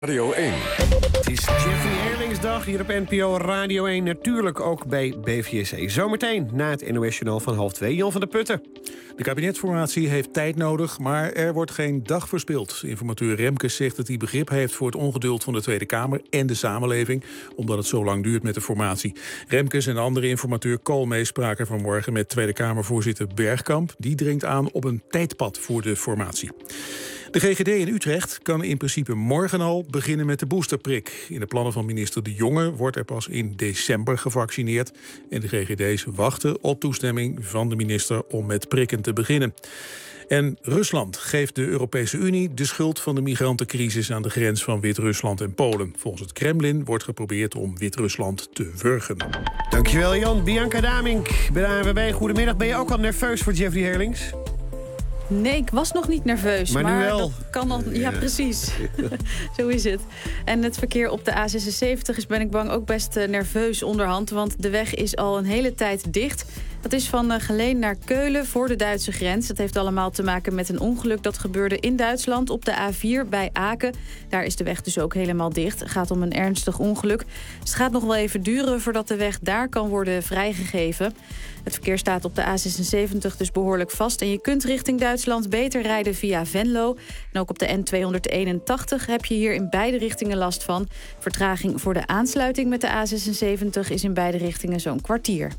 Radio 1. Het is Jeffrey Herlingsdag hier op NPO Radio 1. Natuurlijk ook bij BVSC. Zometeen na het NOS-journaal van 1:30. Jan van der Putten. De kabinetsformatie heeft tijd nodig, maar er wordt geen dag verspild. Informateur Remkes zegt dat hij begrip heeft voor het ongeduld van de Tweede Kamer en de samenleving, omdat het zo lang duurt met de formatie. Remkes en de andere informateur Koolmees spraken vanmorgen met Tweede Kamervoorzitter Bergkamp. Die dringt aan op een tijdpad voor de formatie. De GGD in Utrecht kan in principe morgen al beginnen met de boosterprik. In de plannen van minister De Jonge wordt er pas in december gevaccineerd. En de GGD's wachten op toestemming van de minister om met prikken te beginnen. En Rusland geeft de Europese Unie de schuld van de migrantencrisis aan de grens van Wit-Rusland en Polen. Volgens het Kremlin wordt geprobeerd om Wit-Rusland te wurgen. Dankjewel Jan. Bianca Damink bij de ANWB. Goedemiddag. Ben je ook al nerveus voor Jeffrey Herlings? Nee, ik was nog niet nerveus. Maar nu wel. Dat kan al. Ja, precies. Zo is het. En het verkeer op de A76 is, ben ik bang, ook best nerveus onderhand. Want de weg is al een hele tijd dicht. Dat is van Geleen naar Keulen voor de Duitse grens. Dat heeft allemaal te maken met een ongeluk dat gebeurde in Duitsland op de A4 bij Aken. Daar is de weg dus ook helemaal dicht. Het gaat om een ernstig ongeluk. Dus het gaat nog wel even duren voordat de weg daar kan worden vrijgegeven. Het verkeer staat op de A76 dus behoorlijk vast. En je kunt richting Duitsland beter rijden via Venlo. En ook op de N281 heb je hier in beide richtingen last van. Vertraging voor de aansluiting met de A76 is in beide richtingen zo'n kwartier.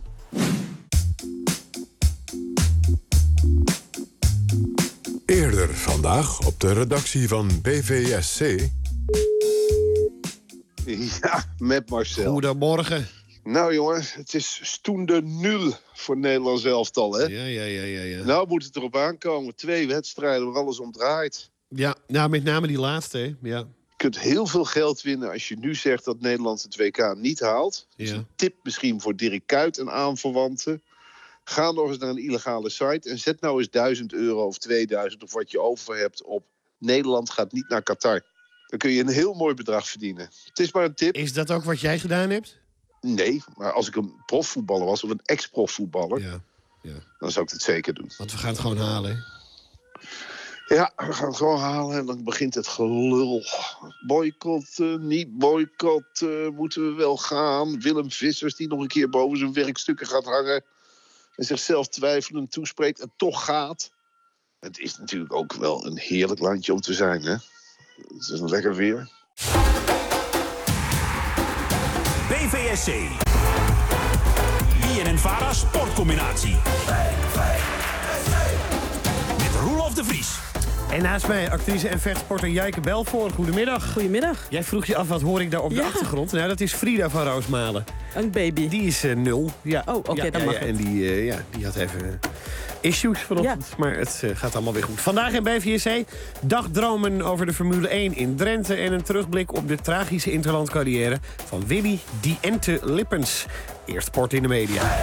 Eerder vandaag op de redactie van BVSC. Ja, met Marcel. Goedemorgen. Nou jongens, het is stoende nul voor het Nederlands elftal, hè? Ja. Nou moet het erop aankomen. 2 wedstrijden waar alles om draait. Ja, nou met name die laatste, hè? Ja. Je kunt heel veel geld winnen als je nu zegt dat Nederland het WK niet haalt. Dat is een tip misschien voor Dirk Kuyt en aanverwanten. Ga nog eens naar een illegale site en zet nou eens €1.000 of 2000 of wat je over hebt op Nederland gaat niet naar Qatar. Dan kun je een heel mooi bedrag verdienen. Het is maar een tip. Is dat ook wat jij gedaan hebt? Nee, maar als ik een profvoetballer was of een ex-profvoetballer, dan zou ik het zeker doen. Want we gaan het gewoon halen, hè? Ja, we gaan het gewoon halen en dan begint het gelul. Boycotten, niet boycotten, moeten we wel gaan. Willem Vissers die nog een keer boven zijn werkstukken gaat hangen en zichzelf twijfelend toespreekt en toch gaat. Het is natuurlijk ook wel een heerlijk landje om te zijn, hè? Het is een lekker weer. BVSC. BNN-Vara sportcombinatie. Met Roelof de Vries. En naast mij actrice en vechtsporter Jijke Belvoort. Goedemiddag. Goedemiddag. Jij vroeg je af, wat hoor ik daar op de achtergrond? Nou, dat is Frida van Roosmalen. Een baby. Die is 0. Ja. Oh, oké, dat mag. En die had even issues vanochtend. Ja. Maar het gaat allemaal weer goed. Vandaag in BVSC dagdromen over de Formule 1 in Drenthe en een terugblik op de tragische interlandcarrière van Willy Die Ente Lippens. Eerst sport in de media.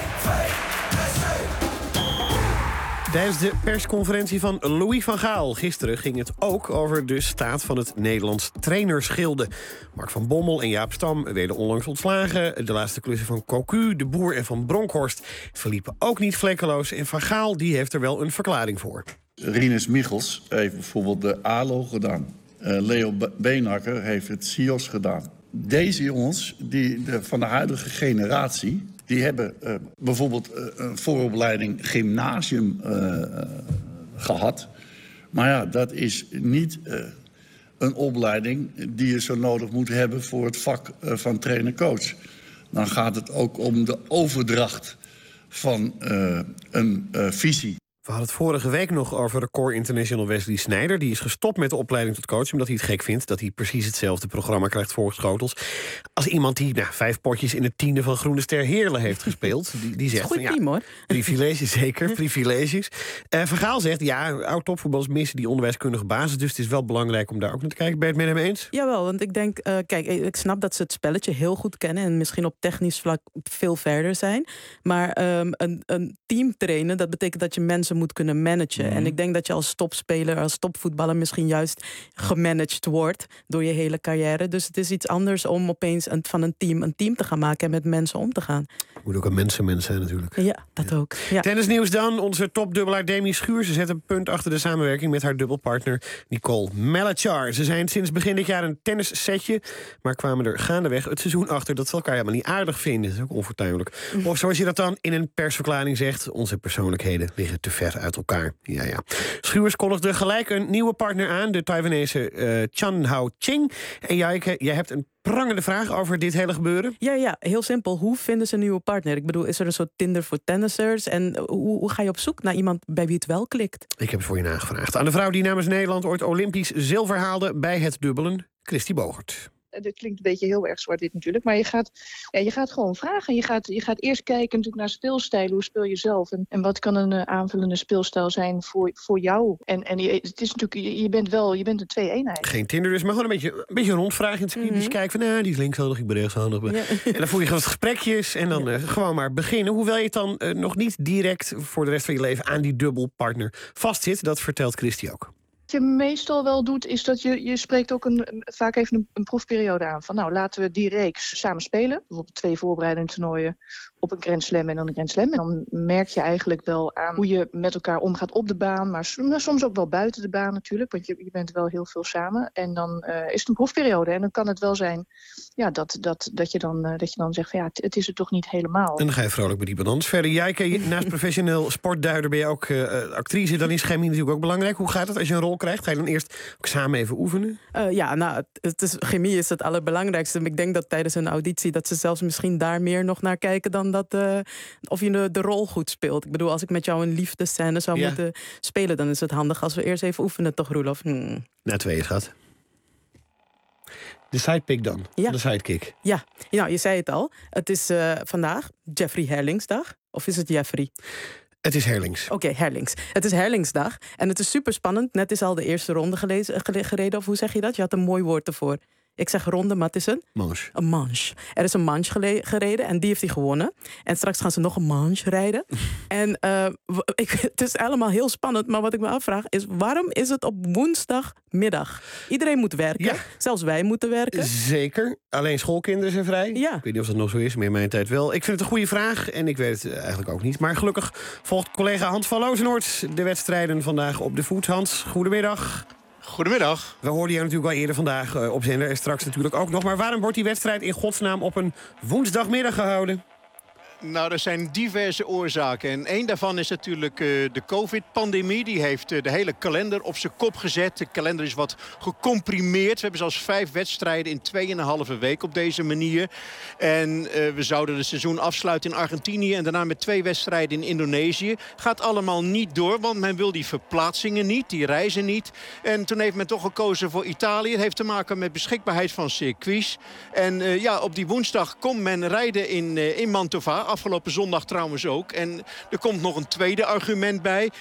Tijdens de persconferentie van Louis van Gaal gisteren ging het ook over de staat van het Nederlands trainersgilde. Mark van Bommel en Jaap Stam werden onlangs ontslagen. De laatste klussen van Cocu, De Boer en Van Bronckhorst verliepen ook niet vlekkeloos. En Van Gaal die heeft er wel een verklaring voor. Rinus Michels heeft bijvoorbeeld de ALO gedaan. Leo Beenhakker heeft het CIOS gedaan. Deze jongens van de huidige generatie, die hebben bijvoorbeeld een vooropleiding gymnasium gehad. Maar ja, dat is niet een opleiding die je zo nodig moet hebben voor het vak van trainer-coach. Dan gaat het ook om de overdracht van een visie. We hadden het vorige week nog over record international Wesley Sneijder. Die is gestopt met de opleiding tot coach, omdat hij het gek vindt dat hij precies hetzelfde programma krijgt voorgeschoteld als iemand die 5 potjes in het 10e van Groene Ster Heerlen heeft gespeeld. Die zegt goed team, hoor. Privileges, zeker, privileges. Van Gaal zegt, oud-topvoetballers missen die onderwijskundige basis, dus het is wel belangrijk om daar ook naar te kijken. Ben je het met hem eens? Jawel, want ik denk, ik snap dat ze het spelletje heel goed kennen en misschien op technisch vlak veel verder zijn. Maar een team trainen, dat betekent dat je mensen ze moet kunnen managen. En ik denk dat je als topspeler, als topvoetballer misschien juist gemanaged wordt door je hele carrière. Dus het is iets anders om opeens van een team te gaan maken en met mensen om te gaan. Moet ook een mensenmens zijn natuurlijk. Ja, dat ook. Ja. Tennisnieuws dan. Onze topdubbelaar Demi Schuurs. Ze zet een punt achter de samenwerking met haar dubbelpartner Nicole Melachar. Ze zijn sinds begin dit jaar een tennissetje, maar kwamen er gaandeweg het seizoen achter dat ze elkaar helemaal niet aardig vinden. Dat is ook onfortuinlijk. Of zoals je dat dan in een persverklaring zegt, onze persoonlijkheden liggen te ver uit elkaar. Ja. Schuurs kondigde gelijk een nieuwe partner aan, de Taiwanese Chan Hao Ching. En Jijke, jij hebt een prangende vraag over dit hele gebeuren? Ja, heel simpel. Hoe vinden ze een nieuwe partner? Ik bedoel, is er een soort Tinder voor tennissers? En hoe ga je op zoek naar iemand bij wie het wel klikt? Ik heb het voor je nagevraagd. Aan de vrouw die namens Nederland ooit Olympisch zilver haalde bij het dubbelen, Christy Bogert. Dat klinkt een beetje heel erg zwart-wit natuurlijk. Maar je gaat gewoon vragen. Je gaat eerst kijken natuurlijk naar speelstijlen. Hoe speel je zelf? En wat kan een aanvullende speelstijl zijn voor jou? En het is natuurlijk, je bent een twee-eenheid. Geen Tinder dus, maar gewoon een beetje rondvragen. Dus kijken van, die is linkshandig, ik ben rechtshandig. Ja. En dan voer je wat gesprekjes en dan gewoon maar beginnen. Hoewel je het dan nog niet direct voor de rest van je leven aan die dubbelpartner vastzit. Dat vertelt Christy ook. Wat je meestal wel doet, is dat je spreekt ook vaak even een proefperiode aan. Van laten we die reeks samen spelen. Bijvoorbeeld 2 voorbereidende toernooien op een Grand Slam en dan een Grand Slam. En dan merk je eigenlijk wel aan hoe je met elkaar omgaat op de baan. Maar soms ook wel buiten de baan natuurlijk. Want je bent wel heel veel samen. En dan is het een proefperiode. En dan kan het wel zijn dat je dan zegt van het is het toch niet helemaal. En dan ga je vrolijk met die balans verder. Jij, naast professioneel sportduider ben je ook actrice. Dan is chemie natuurlijk ook belangrijk. Hoe gaat het als je een rol krijgt? Ga je dan eerst ook samen even oefenen? Chemie is het allerbelangrijkste. Ik denk dat tijdens een auditie dat ze zelfs misschien daar meer nog naar kijken dan dat of je de rol goed speelt. Ik bedoel, als ik met jou een liefdescène zou moeten spelen, dan is het handig als we eerst even oefenen, toch, Roelof? Na 2 schat. De sidepick dan? Ja. De sidekick? Ja, je zei het al. Het is vandaag Jeffrey Herlingsdag. Of is het Jeffrey? Het is Herlings. Oké, Herlings. Het is Herlingsdag. En het is super spannend. Net is al de eerste ronde gereden. Of hoe zeg je dat? Je had een mooi woord ervoor. Ik zeg ronde, maar het is een manche. Er is een manche gereden en die heeft hij gewonnen. En straks gaan ze nog een manche rijden. En het is allemaal heel spannend. Maar wat ik me afvraag is, waarom is het op woensdagmiddag? Iedereen moet werken. Ja. Zelfs wij moeten werken. Zeker. Alleen schoolkinderen zijn vrij. Ja. Ik weet niet of dat nog zo is, maar in mijn tijd wel. Ik vind het een goede vraag en ik weet het eigenlijk ook niet. Maar gelukkig volgt collega Hans van Lozenoord de wedstrijden vandaag op de voet. Hans, goedemiddag. Goedemiddag. We hoorden jou natuurlijk al eerder vandaag op zender en straks natuurlijk ook nog. Maar waarom wordt die wedstrijd in godsnaam op een woensdagmiddag gehouden? Nou, er zijn diverse oorzaken. En één daarvan is natuurlijk de COVID-pandemie. Die heeft de hele kalender op zijn kop gezet. De kalender is wat gecomprimeerd. We hebben zelfs 5 wedstrijden in 2,5 week op deze manier. En we zouden het seizoen afsluiten in Argentinië en daarna met 2 wedstrijden in Indonesië. Gaat allemaal niet door, want men wil die verplaatsingen niet, die reizen niet. En toen heeft men toch gekozen voor Italië. Het heeft te maken met beschikbaarheid van circuits. En op die woensdag kon men rijden in Mantova. Afgelopen zondag trouwens ook. En er komt nog een tweede argument bij.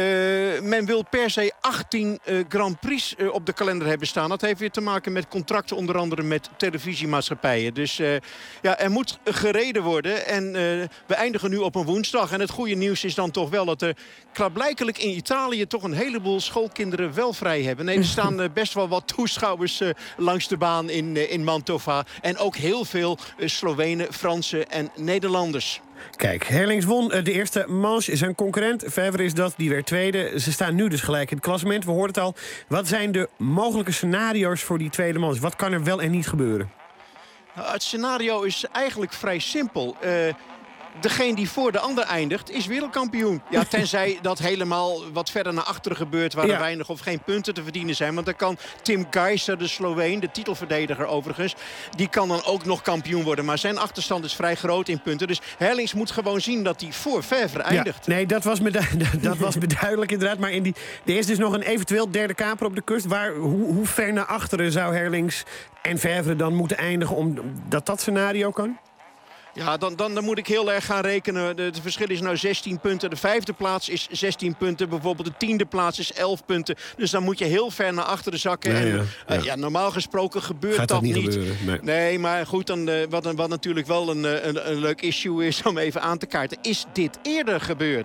Men wil per se 18 Grand Prix op de kalender hebben staan. Dat heeft weer te maken met contracten onder andere met televisiemaatschappijen. Dus er moet gereden worden. En we eindigen nu op een woensdag. En het goede nieuws is dan toch wel dat er klaarblijkelijk in Italië toch een heleboel schoolkinderen wel vrij hebben. Nee, er staan best wel wat toeschouwers langs de baan in Mantova. En ook heel veel Slovenen, Fransen en Nederlanders. Kijk, Herlings won de eerste manche. Zijn concurrent, Fevre is dat, die werd tweede. Ze staan nu dus gelijk in het klassement. We hoorden het al. Wat zijn de mogelijke scenario's voor die tweede manche? Wat kan er wel en niet gebeuren? Nou, het scenario is eigenlijk vrij simpel. Degene die voor de ander eindigt, is wereldkampioen. Ja, tenzij dat helemaal wat verder naar achteren gebeurt, waar er weinig of geen punten te verdienen zijn. Want dan kan Tim Geiser, de Sloveen, de titelverdediger overigens, die kan dan ook nog kampioen worden. Maar zijn achterstand is vrij groot in punten. Dus Herlings moet gewoon zien dat hij voor Fevre eindigt. Nee, dat was me duidelijk inderdaad. Maar er is dus nog een eventueel derde kaper op de kust. Hoe ver naar achteren zou Herlings en Fevre dan moeten eindigen omdat dat scenario kan? Ja, dan moet ik heel erg gaan rekenen. Het verschil is nou 16 punten. De 5e plaats is 16 punten. Bijvoorbeeld de 10e plaats is 11 punten. Dus dan moet je heel ver naar achteren zakken. Normaal gesproken gebeurt dat niet. Nee, maar goed, wat natuurlijk wel een leuk issue is om even aan te kaarten. Is dit eerder gebeurd?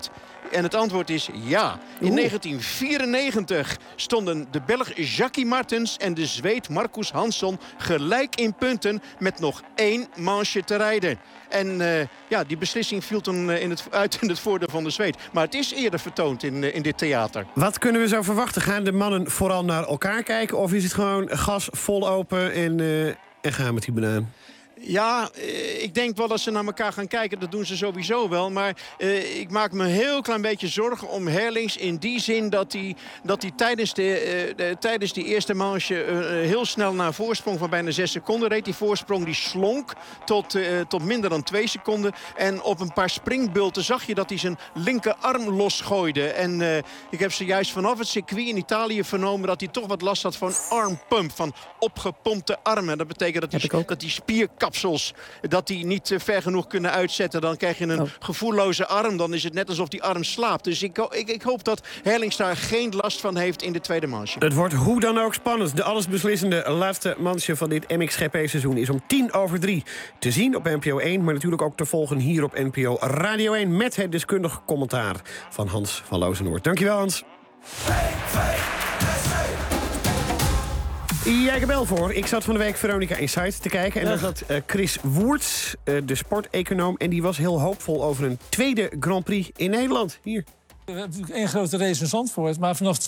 En het antwoord is ja. In 1994 stonden de Belg Jackie Martens en de Zweed Marcus Hansson gelijk in punten met nog 1 manche te rijden. En die beslissing viel toen uit in het voordeel van de Zweed. Maar het is eerder vertoond in dit theater. Wat kunnen we zo verwachten? Gaan de mannen vooral naar elkaar kijken? Of is het gewoon gas vol open en gaan met die banaan? Ja, ik denk wel dat ze naar elkaar gaan kijken. Dat doen ze sowieso wel. Maar ik maak me een heel klein beetje zorgen om Herlings. In die zin dat hij tijdens die eerste manche heel snel naar een voorsprong van bijna 6 seconden reed. Die voorsprong die slonk tot minder dan 2 seconden. En op een paar springbulten zag je dat hij zijn linkerarm losgooide. En ik heb zojuist vanaf het circuit in Italië vernomen dat hij toch wat last had van armpump. Van opgepompte armen. Dat betekent dat die spierkapsels dat die niet ver genoeg kunnen uitzetten. Dan krijg je een gevoelloze arm. Dan is het net alsof die arm slaapt. Dus ik hoop dat Herlings daar geen last van heeft in de tweede manche. Het wordt hoe dan ook spannend. De allesbeslissende laatste manche van dit MXGP-seizoen is om 2:10 te zien op NPO 1. Maar natuurlijk ook te volgen hier op NPO Radio 1 met het deskundig commentaar van Hans van Lozenoord. Dankjewel, Hans. Ja, ik heb wel voor. Ik zat van de week Veronica Insight te kijken. En daar zat Chris Woerts, de sporteconoom. En die was heel hoopvol over een tweede Grand Prix in Nederland. Hier. We hebben natuurlijk 1 grote race in Zandvoort. Maar vanaf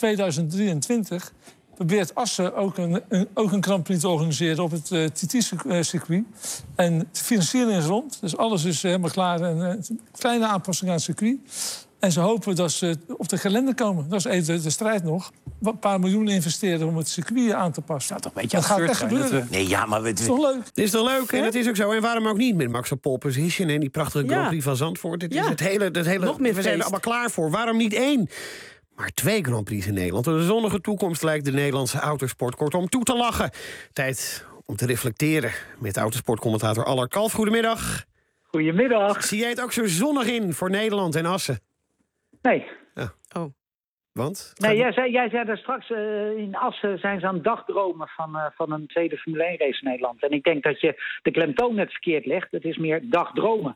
2023 probeert Assen ook een Grand Prix te organiseren op het TT-circuit. En de financiering is rond. Dus alles is helemaal klaar. En een kleine aanpassing aan het circuit. En ze hopen dat ze op de kalender komen. Dat is even de strijd nog. Een paar miljoen investeren om het circuit aan te passen. Dat, toch een beetje dat gaat echt gebeuren. Nee, ja, maar het is toch leuk? Het is toch leuk? En het is ook zo. En waarom ook niet met Max op pole position en die prachtige Grand Prix van Zandvoort? Het is het hele we zijn er allemaal klaar voor. Waarom niet 1? Maar 2 Grand Prix in Nederland. Een zonnige toekomst lijkt de Nederlandse autosport kortom toe te lachen. Tijd om te reflecteren met autosportcommentator Aller Kalf. Goedemiddag. Goedemiddag. Zie jij het ook zo zonnig in voor Nederland en Assen? Nee. Ja. Oh. Want? Nee, jij zei daar straks, in Assen zijn ze aan het dagdromen van een tweede Formule 1 race in Nederland. En ik denk dat je de klemtoon net verkeerd legt. Het is meer dagdromen.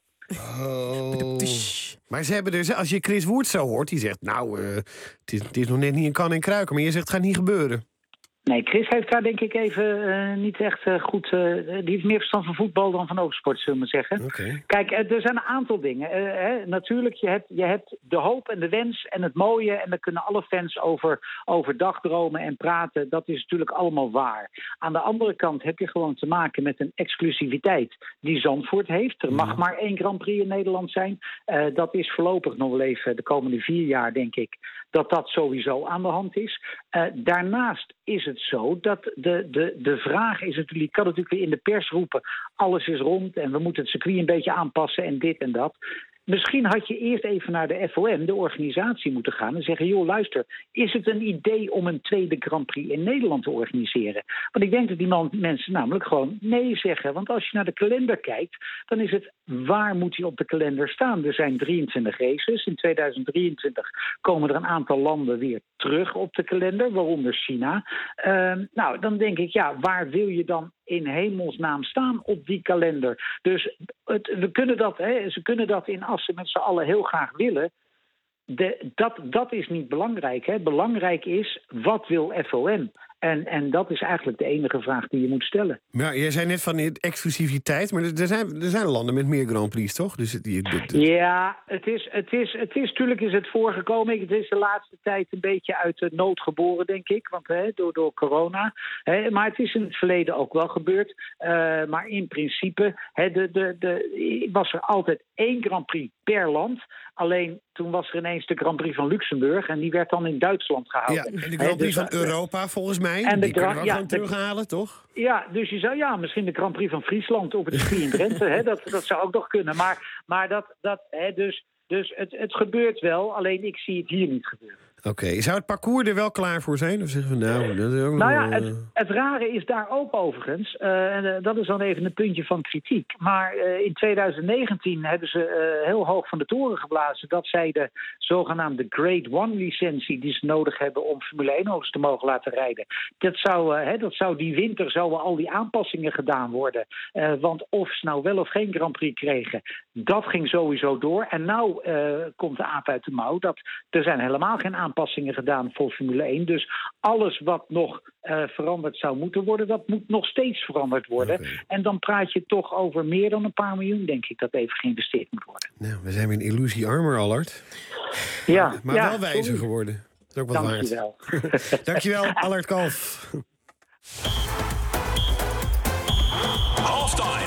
Oh. Maar ze hebben dus, als je Chris Woerts zo hoort, die zegt, nou, het is nog net niet een kan en kruiken. Maar je zegt, het gaat niet gebeuren. Nee, Chris heeft daar denk ik even niet echt goed... die heeft meer verstand van voetbal dan van autosport, zullen we zeggen. Okay. Kijk, er zijn een aantal dingen. Natuurlijk, je hebt de hoop en de wens en het mooie... en daar kunnen alle fans over dagdromen en praten. Dat is natuurlijk allemaal waar. Aan de andere kant heb je gewoon te maken met een exclusiviteit... die Zandvoort heeft. Er mag maar 1 Grand Prix in Nederland zijn. Dat is voorlopig nog wel even de komende 4 jaar, denk ik... dat sowieso aan de hand is. Daarnaast is het zo dat de vraag is natuurlijk... ik kan natuurlijk weer in de pers roepen... alles is rond en we moeten het circuit een beetje aanpassen en dit en dat... Misschien had je eerst even naar de FOM, de organisatie, moeten gaan... en zeggen, joh, luister, is het een idee om een tweede Grand Prix in Nederland te organiseren? Want ik denk dat die mensen namelijk gewoon nee zeggen. Want als je naar de kalender kijkt, dan is het... waar moet hij op de kalender staan? Er zijn 23 races. In 2023 komen er een aantal landen weer terug op de kalender, waaronder China. Nou, dan denk ik, ja, waar wil je dan in hemelsnaam staan op die kalender? Dus ze kunnen dat in Assen met z'n allen heel graag willen. Dat is niet belangrijk. Hè. Belangrijk is, wat wil FOM? En dat is eigenlijk de enige vraag die je moet stellen. Maar jij zei net van exclusiviteit, maar er zijn landen met meer Grand Prix, toch? Dus Ja, natuurlijk is het voorgekomen. Het is de laatste tijd een beetje uit de nood geboren, denk ik. Want door corona. Maar het is in het verleden ook wel gebeurd. Maar in principe was er altijd 1 Grand Prix per land. Alleen toen was er ineens de Grand Prix van Luxemburg. En die werd dan in Duitsland gehouden. Ja, en de Grand Prix van Europa volgens mij. En die kunnen we ook gewoon terughalen, toch? Ja, dus je zou misschien de Grand Prix van Friesland op het circuit in Drenthe. Dat zou ook nog kunnen. Maar dus het gebeurt wel. Alleen ik zie het hier niet gebeuren. Oké. Zou het parcours er wel klaar voor zijn? Of zeggen we dat is ook het rare is daar ook overigens, dat is dan even een puntje van kritiek. Maar in 2019 hebben ze heel hoog van de toren geblazen dat zij de zogenaamde Grade 1 licentie die ze nodig hebben om Formule 1 auto's te mogen laten rijden. Dat zou die winter zouden al die aanpassingen gedaan worden. Want of ze nou wel of geen Grand Prix kregen, dat ging sowieso door. En nou komt de aap uit de mouw dat er zijn helemaal geen aanpassingen gedaan voor Formule 1. Dus alles wat nog veranderd zou moeten worden, dat moet nog steeds veranderd worden. Okay. En dan praat je toch over meer dan een paar miljoen, denk ik, dat even geïnvesteerd moet worden. Nou, we zijn weer een illusie armer, Allard. Ja. Maar wel wijzer geworden. Dat is ook wat Dankjewel. waard. Dankjewel, Allard Kalf. Halftime.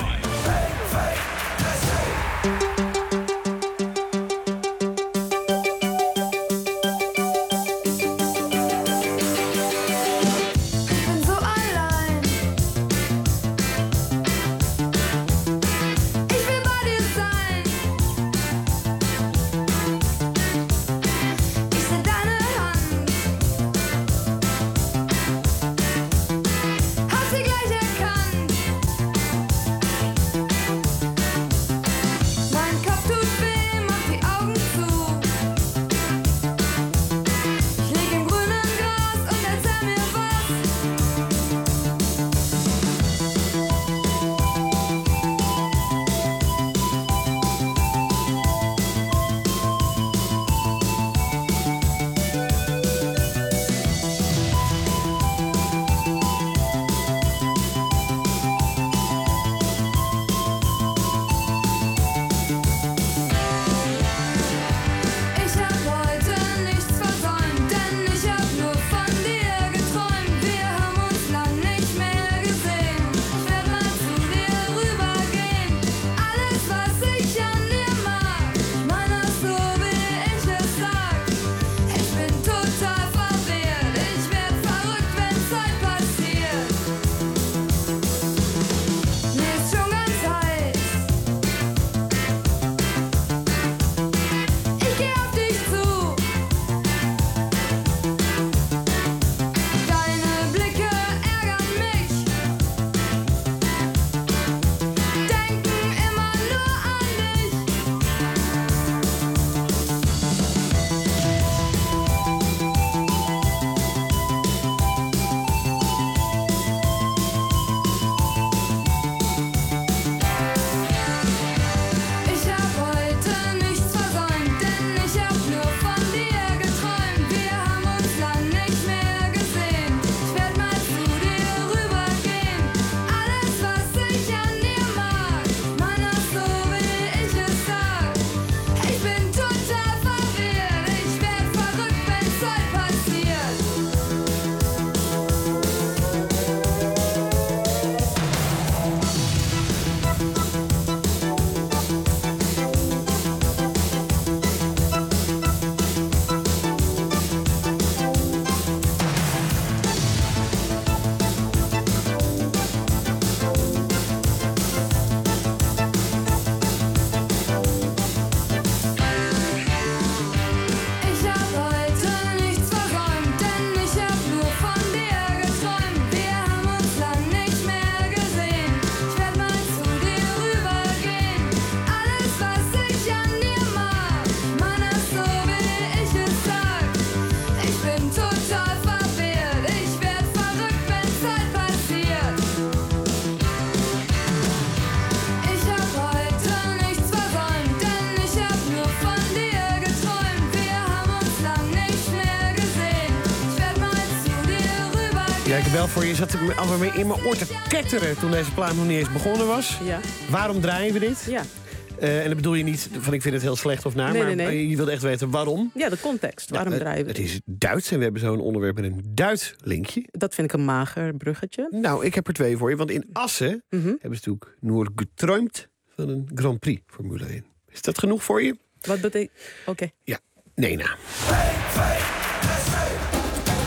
Ja, ik heb wel voor je zat alweer in mijn oor te ketteren toen deze plaat nog niet eens begonnen was. Ja. Waarom draaien we dit? Ja. En dat bedoel je niet van ik vind het heel slecht of naar, maar je wilt echt weten waarom. Ja, de context. Waarom draaien we? Het is Duits en we hebben zo'n onderwerp met een Duits linkje. Dat vind ik een mager bruggetje. Nou, ik heb er 2 voor je, want in Assen hebben ze natuurlijk nur geträumt van een Grand Prix Formule 1. Is dat genoeg voor je? Wat betekent... Oké. Ja, nee, nou.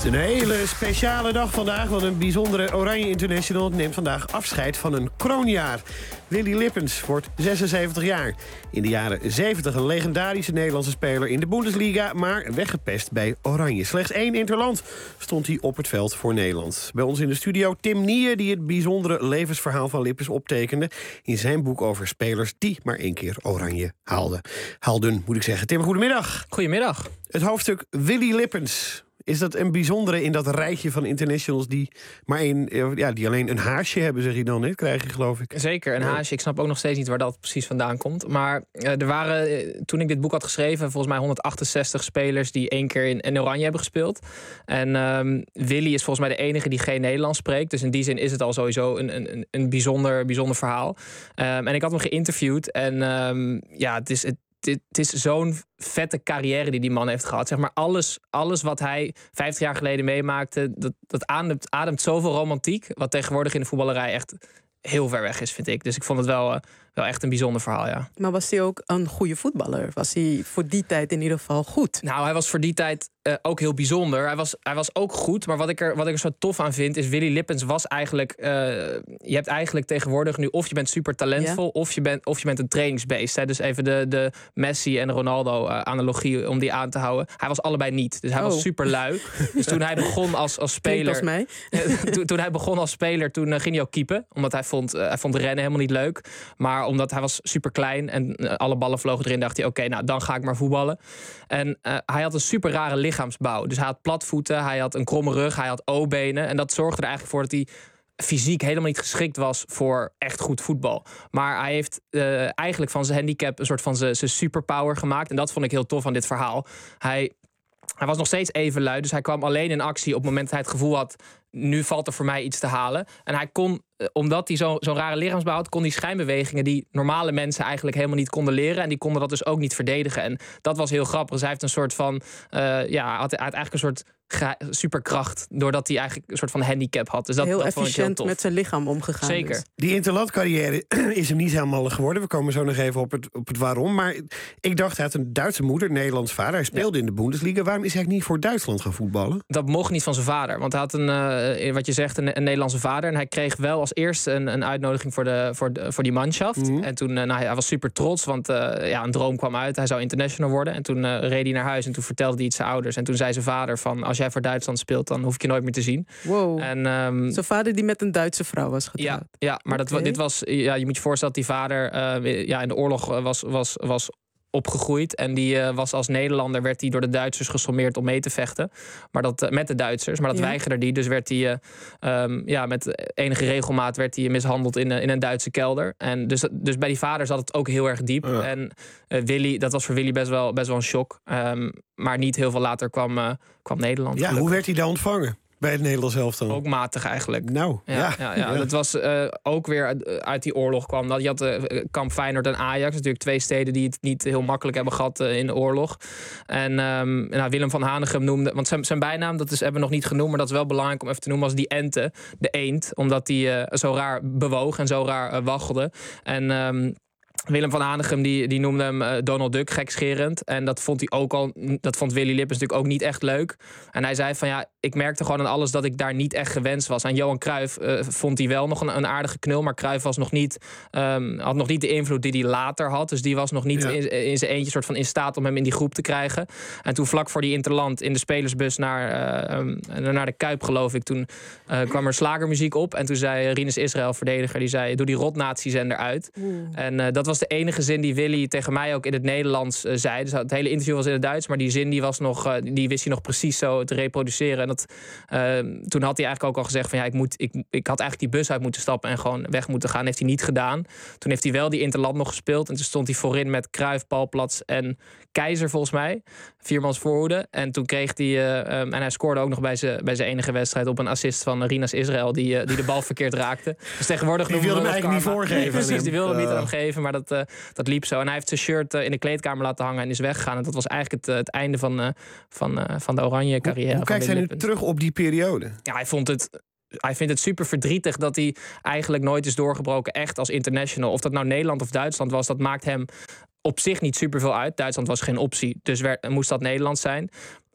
Een hele speciale dag vandaag, want een bijzondere Oranje International neemt vandaag afscheid van een kroonjaar. Willy Lippens wordt 76 jaar. In de jaren 70 een legendarische Nederlandse speler in de Bundesliga, maar weggepest bij Oranje. Slechts 1 interland stond hij op het veld voor Nederland. Bij ons in de studio Tim Nieën, die het bijzondere levensverhaal van Lippens optekende in zijn boek over spelers die maar 1 keer Oranje haalden, moet ik zeggen. Tim, goedemiddag. Goedemiddag. Het hoofdstuk Willy Lippens. Is dat een bijzondere in dat rijtje van internationals die maar die alleen een haasje hebben, zeg je dan, hè? Krijg je, geloof ik. Zeker, een haasje. Ik snap ook nog steeds niet waar dat precies vandaan komt. Maar er waren, toen ik dit boek had geschreven, volgens mij 168 spelers die 1 keer in Oranje hebben gespeeld. En Willy is volgens mij de enige die geen Nederlands spreekt. Dus in die zin is het al sowieso een bijzonder verhaal. En ik had hem geïnterviewd en het is zo'n vette carrière die man heeft gehad. Zeg maar alles wat hij 50 jaar geleden meemaakte, dat ademt zoveel romantiek, wat tegenwoordig in de voetballerij echt heel ver weg is, vind ik. Dus ik vond het wel echt een bijzonder verhaal, ja. Maar was hij ook een goede voetballer? Was hij voor die tijd in ieder geval goed? Nou, hij was voor die tijd ook heel bijzonder. Hij was ook goed, maar wat ik er zo tof aan vind is, Willy Lippens was eigenlijk, je hebt eigenlijk tegenwoordig nu of je bent super talentvol, of je bent een trainingsbeest. Hè? Dus even de Messi en Ronaldo analogie om die aan te houden. Hij was allebei niet. Dus hij was super lui. Dus toen hij begon als speler, toen hij begon als speler, toen ging hij ook keepen, omdat hij vond rennen helemaal niet leuk. Maar omdat hij was super klein en alle ballen vlogen erin, dacht hij, oké, nou dan ga ik maar voetballen. En hij had een super rare lichaamsbouw. Dus hij had platvoeten, hij had een kromme rug, hij had O-benen. En dat zorgde er eigenlijk voor dat hij fysiek helemaal niet geschikt was voor echt goed voetbal. Maar hij heeft eigenlijk van zijn handicap een soort van zijn superpower gemaakt. En dat vond ik heel tof aan dit verhaal. Hij was nog steeds even lui, dus hij kwam alleen in actie op het moment dat hij het gevoel had, nu valt er voor mij iets te halen. En hij kon, omdat hij zo'n rare lichaamsbouw had, kon die schijnbewegingen die normale mensen eigenlijk helemaal niet konden leren. En die konden dat dus ook niet verdedigen. En dat was heel grappig. Dus hij heeft een soort van, had eigenlijk een soort superkracht, doordat hij eigenlijk een soort van handicap had. Dus dat heel efficiënt vond ik heel tof. Met zijn lichaam omgegaan. Zeker. Dus. Die interlandcarrière is hem niet helemaal geworden. We komen zo nog even op het waarom. Maar ik dacht, hij had een Duitse moeder, een Nederlands vader. Hij speelde in de Bundesliga. Waarom is hij niet voor Duitsland gaan voetballen? Dat mocht niet van zijn vader. Want hij had wat je zegt, een Nederlandse vader. En hij kreeg wel als eerste een uitnodiging voor die manschaft. Mm-hmm. En toen, hij was super trots, want een droom kwam uit. Hij zou international worden. En toen reed hij naar huis en toen vertelde hij het zijn ouders. En toen zei zijn vader van, als jij voor Duitsland speelt, dan hoef ik je nooit meer te zien. Wow. En, zijn vader die met een Duitse vrouw was getrouwd. Ja, maar dit was, je moet je voorstellen dat die vader in de oorlog was opgegroeid. En die was als Nederlander, werd hij door de Duitsers gesommeerd om mee te vechten. Maar dat met de Duitsers. Maar dat weigerde hij. Dus werd hij met enige regelmaat werd hij mishandeld in een Duitse kelder. En dus bij die vader zat het ook heel erg diep. Ja. En Willy, dat was voor Willy best wel een shock. Maar niet heel veel later kwam Nederland. Ja, hoe werd hij daar ontvangen? Bij het Nederlands elftal. Ook matig eigenlijk. Nou, ja. Dat was ook weer uit die oorlog kwam. Je had kamp Feyenoord en Ajax. Natuurlijk 2 steden die het niet heel makkelijk hebben gehad in de oorlog. En Willem van Hanegem noemde, want zijn bijnaam, dat hebben we nog niet genoemd, maar dat is wel belangrijk om even te noemen, was die Ente, de eend. Omdat hij zo raar bewoog en zo raar waggelde. En Willem van Hanegem die noemde hem Donald Duck, gekscherend. En dat vond Willy Lippens natuurlijk ook niet echt leuk. En hij zei van ik merkte gewoon aan alles dat ik daar niet echt gewenst was. Aan Johan Cruijff vond hij wel nog een aardige knul, maar Cruijff was had nog niet de invloed die hij later had. Dus die was nog niet in zijn eentje soort van in staat om hem in die groep te krijgen. En toen vlak voor die interland in de spelersbus naar de Kuip, geloof ik, toen kwam er slagermuziek op. En toen zei Rinus Israël, verdediger, die zei, doe die rotnazi-zender uit. En dat was de enige zin die Willy tegen mij ook in het Nederlands zei. Dus het hele interview was in het Duits, maar die zin die wist hij nog precies zo te reproduceren. En toen had hij eigenlijk ook al gezegd van ik had eigenlijk die bus uit moeten stappen en gewoon weg moeten gaan. Heeft hij niet gedaan. Toen heeft hij wel die interland nog gespeeld en toen stond hij voorin met Cruijff, Palplatz en Keizer volgens mij. 4-mans voorhoede. En toen kreeg hij en hij scoorde ook nog bij zijn enige wedstrijd op een assist van Rinus Israël die de bal verkeerd raakte. Dus tegenwoordig die wilde hem eigenlijk niet voorgeven. Precies, die wilde hem niet aan hem geven, maar dat liep zo. En hij heeft zijn shirt in de kleedkamer laten hangen en is weggegaan. En dat was eigenlijk het einde van de oranje carrière. Hoe kijkt hij nu terug op die periode? Ja, hij vindt het super verdrietig dat hij eigenlijk nooit is doorgebroken echt als international. Of dat nou Nederland of Duitsland was, dat maakt hem op zich niet superveel uit. Duitsland was geen optie, dus moest dat Nederland zijn.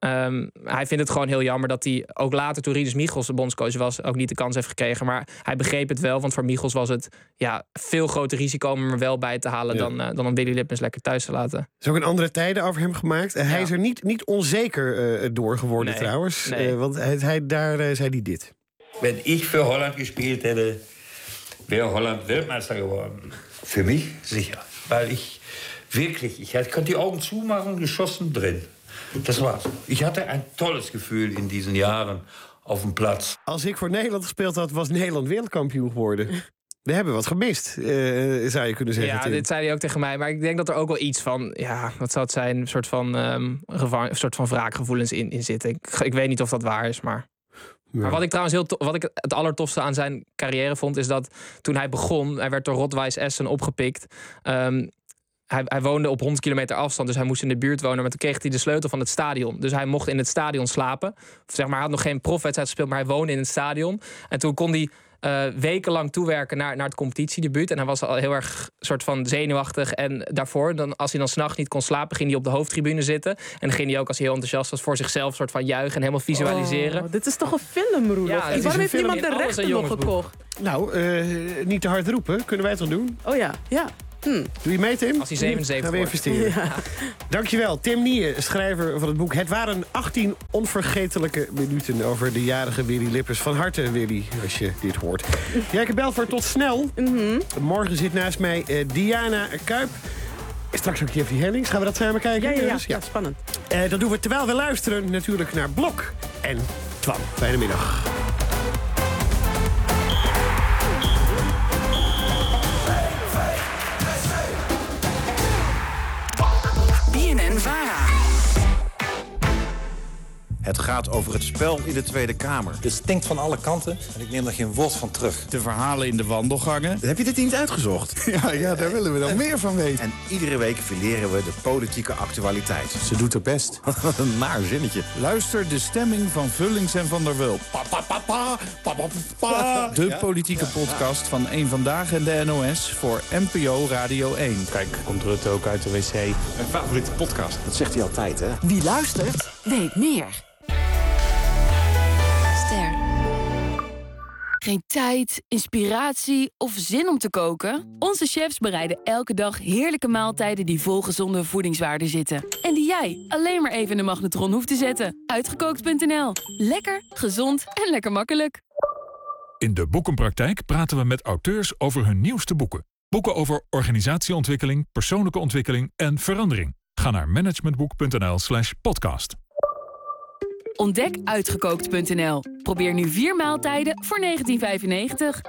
Hij vindt het gewoon heel jammer dat hij ook later, toen Rinus Michels de bondscoach was, ook niet de kans heeft gekregen. Maar hij begreep het wel, want voor Michels was het veel groter risico om hem er wel bij te halen dan om Willy Lippens lekker thuis te laten. Er is ook een andere tijden over hem gemaakt. Hij is er niet onzeker door geworden trouwens. Nee. Want daar zei hij dit. Wenn ich für Holland gespielt hätte, wäre Holland Weltmeister geworden. Für mich sicher. Weil ich konnte die Augen zumachen, geschossen drin. Das war's. Ich hatte ein tolles Gefühl in diesen Jahren auf dem Platz. Als ik voor Nederland gespeeld had, was Nederland wereldkampioen geworden. We hebben wat gemist, zou je kunnen zeggen. Ja, Tim. dit zei hij ook tegen mij. Maar ik denk dat er ook wel iets van, wat zou het zijn, een soort van wraakgevoelens in zitten. Ik weet niet of dat waar is, maar... Ja. Maar wat ik trouwens wat ik het allertofste aan zijn carrière vond, is dat toen hij begon, hij werd door Rot-Weiss Essen opgepikt. Hij woonde op 100 kilometer afstand, dus hij moest in de buurt wonen. Maar toen kreeg hij de sleutel van het stadion. Dus hij mocht in het stadion slapen. Zeg maar, hij had nog geen profwedstrijd gespeeld, maar hij woonde in het stadion. En toen kon hij wekenlang toewerken naar het competitiedebuut. En hij was al heel erg soort van zenuwachtig. En daarvoor, als hij dan 's nachts niet kon slapen, ging hij op de hoofdtribune zitten. En dan ging hij ook, als hij heel enthousiast was, voor zichzelf soort van juichen en helemaal visualiseren. Oh, dit is toch een film, Roelof? Ja, waarom heeft niemand de rechten nog gekocht? Nou, niet te hard roepen. Kunnen wij het dan doen? Oh ja. Doe je mee, Tim? Als hij 77 gaan we investeren. Ja. Dankjewel, Tim Nieën, schrijver van het boek Het waren 18 onvergetelijke minuten over de jarige Willy Lippens. Van harte, Willy, als je dit hoort. Jijke Belfort, tot snel. Morgen zit naast mij Diana Kuip. Straks ook Jeffrey Hellings. Gaan we dat samen kijken? Ja, spannend. Dat doen we terwijl we luisteren natuurlijk naar Blok en Twan. Fijne middag. BNN-VARA. Het gaat over het spel in de Tweede Kamer. Het stinkt van alle kanten en ik neem er geen woord van terug. De verhalen in de wandelgangen. Heb je dit niet uitgezocht? Ja, daar willen we dan meer van weten. En iedere week fileren we de politieke actualiteit. Ze doet haar best. Wat een naar zinnetje. Luister de stemming van Vullings en Van der Wulp. De politieke podcast van Eén Vandaag en de NOS voor NPO Radio 1. Kijk, komt Rutte ook uit de wc. Mijn favoriete podcast. Dat zegt hij altijd, hè? Wie luistert, weet meer. Ster. Geen tijd, inspiratie of zin om te koken? Onze chefs bereiden elke dag heerlijke maaltijden die vol gezonde voedingswaarden zitten. En die jij alleen maar even in de magnetron hoeft te zetten. Uitgekookt.nl. Lekker, gezond en lekker makkelijk. In de Boekenpraktijk praten we met auteurs over hun nieuwste boeken. Boeken over organisatieontwikkeling, persoonlijke ontwikkeling en verandering. Ga naar managementboek.nl/podcast. Ontdek Uitgekookt.nl. Probeer nu 4 maaltijden voor €19,95.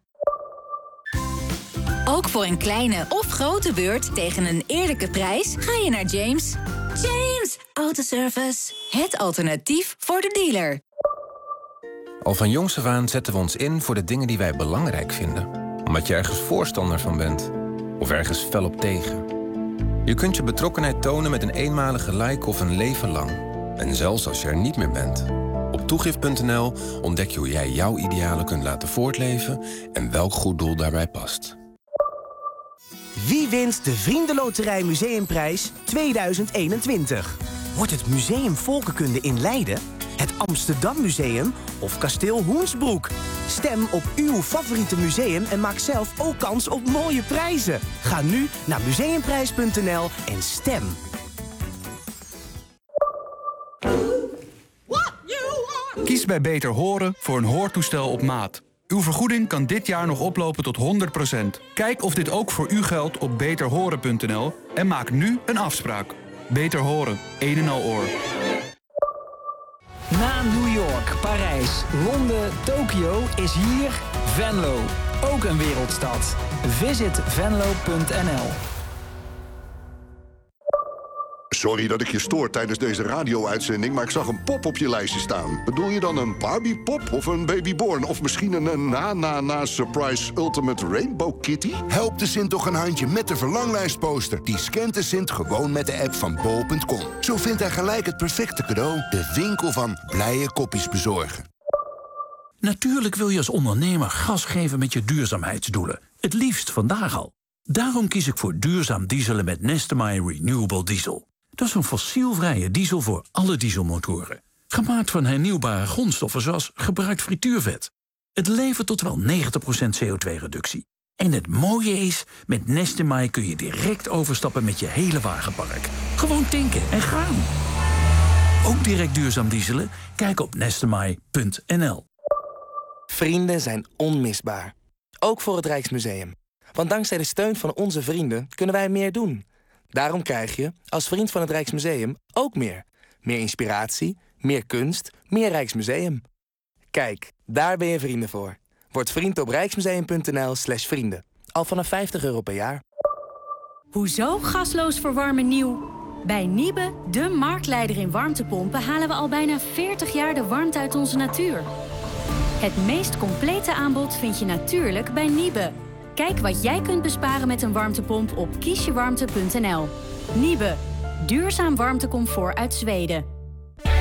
Ook voor een kleine of grote beurt tegen een eerlijke prijs ga je naar James. James Autoservice. Het alternatief voor de dealer. Al van jongs af aan zetten we ons in voor de dingen die wij belangrijk vinden. Omdat je ergens voorstander van bent. Of ergens fel op tegen. Je kunt je betrokkenheid tonen met een eenmalige like of een leven lang. En zelfs als je er niet meer bent. Op toegift.nl ontdek je hoe jij jouw idealen kunt laten voortleven en welk goed doel daarbij past. Wie wint de Vriendenloterij Museumprijs 2021? Wordt het Museum Volkenkunde in Leiden, het Amsterdam Museum of Kasteel Hoensbroek? Stem op uw favoriete museum en maak zelf ook kans op mooie prijzen. Ga nu naar museumprijs.nl en stem. Kies bij Beter Horen voor een hoortoestel op maat. Uw vergoeding kan dit jaar nog oplopen tot 100%. Kijk of dit ook voor u geldt op beterhoren.nl en maak nu een afspraak. Beter Horen, een en al oor. Na New York, Parijs, Londen, Tokio is hier Venlo. Ook een wereldstad. Visit venlo.nl. Sorry dat ik je stoor tijdens deze radio-uitzending, maar ik zag een pop op je lijstje staan. Bedoel je dan een Barbie-pop of een Babyborn? Of misschien een na-surprise Ultimate Rainbow Kitty? Help de Sint toch een handje met de verlanglijstposter. Die scant de Sint gewoon met de app van bol.com. Zo vindt hij gelijk het perfecte cadeau. De winkel van blije kopjes bezorgen. Natuurlijk wil je als ondernemer gas geven met je duurzaamheidsdoelen. Het liefst vandaag al. Daarom kies ik voor duurzaam dieselen met Neste MY Renewable Diesel. Dat is een fossielvrije diesel voor alle dieselmotoren. Gemaakt van hernieuwbare grondstoffen zoals gebruikt frituurvet. Het levert tot wel 90% CO2-reductie. En het mooie is, met Nestemai kun je direct overstappen met je hele wagenpark. Gewoon tanken en gaan. Ook direct duurzaam dieselen? Kijk op nestemai.nl. Vrienden zijn onmisbaar. Ook voor het Rijksmuseum. Want dankzij de steun van onze vrienden kunnen wij meer doen. Daarom krijg je, als vriend van het Rijksmuseum, ook meer. Meer inspiratie, meer kunst, meer Rijksmuseum. Kijk, daar ben je vrienden voor. Word vriend op rijksmuseum.nl/vrienden. Al vanaf €50 per jaar. Hoezo gasloos verwarmen nieuw? Bij Niebe, de marktleider in warmtepompen, halen we al bijna 40 jaar de warmte uit onze natuur. Het meest complete aanbod vind je natuurlijk bij Niebe. Kijk wat jij kunt besparen met een warmtepomp op kiesjewarmte.nl. Niebe, duurzaam warmtecomfort uit Zweden.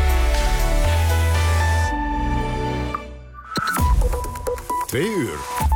Twee uur.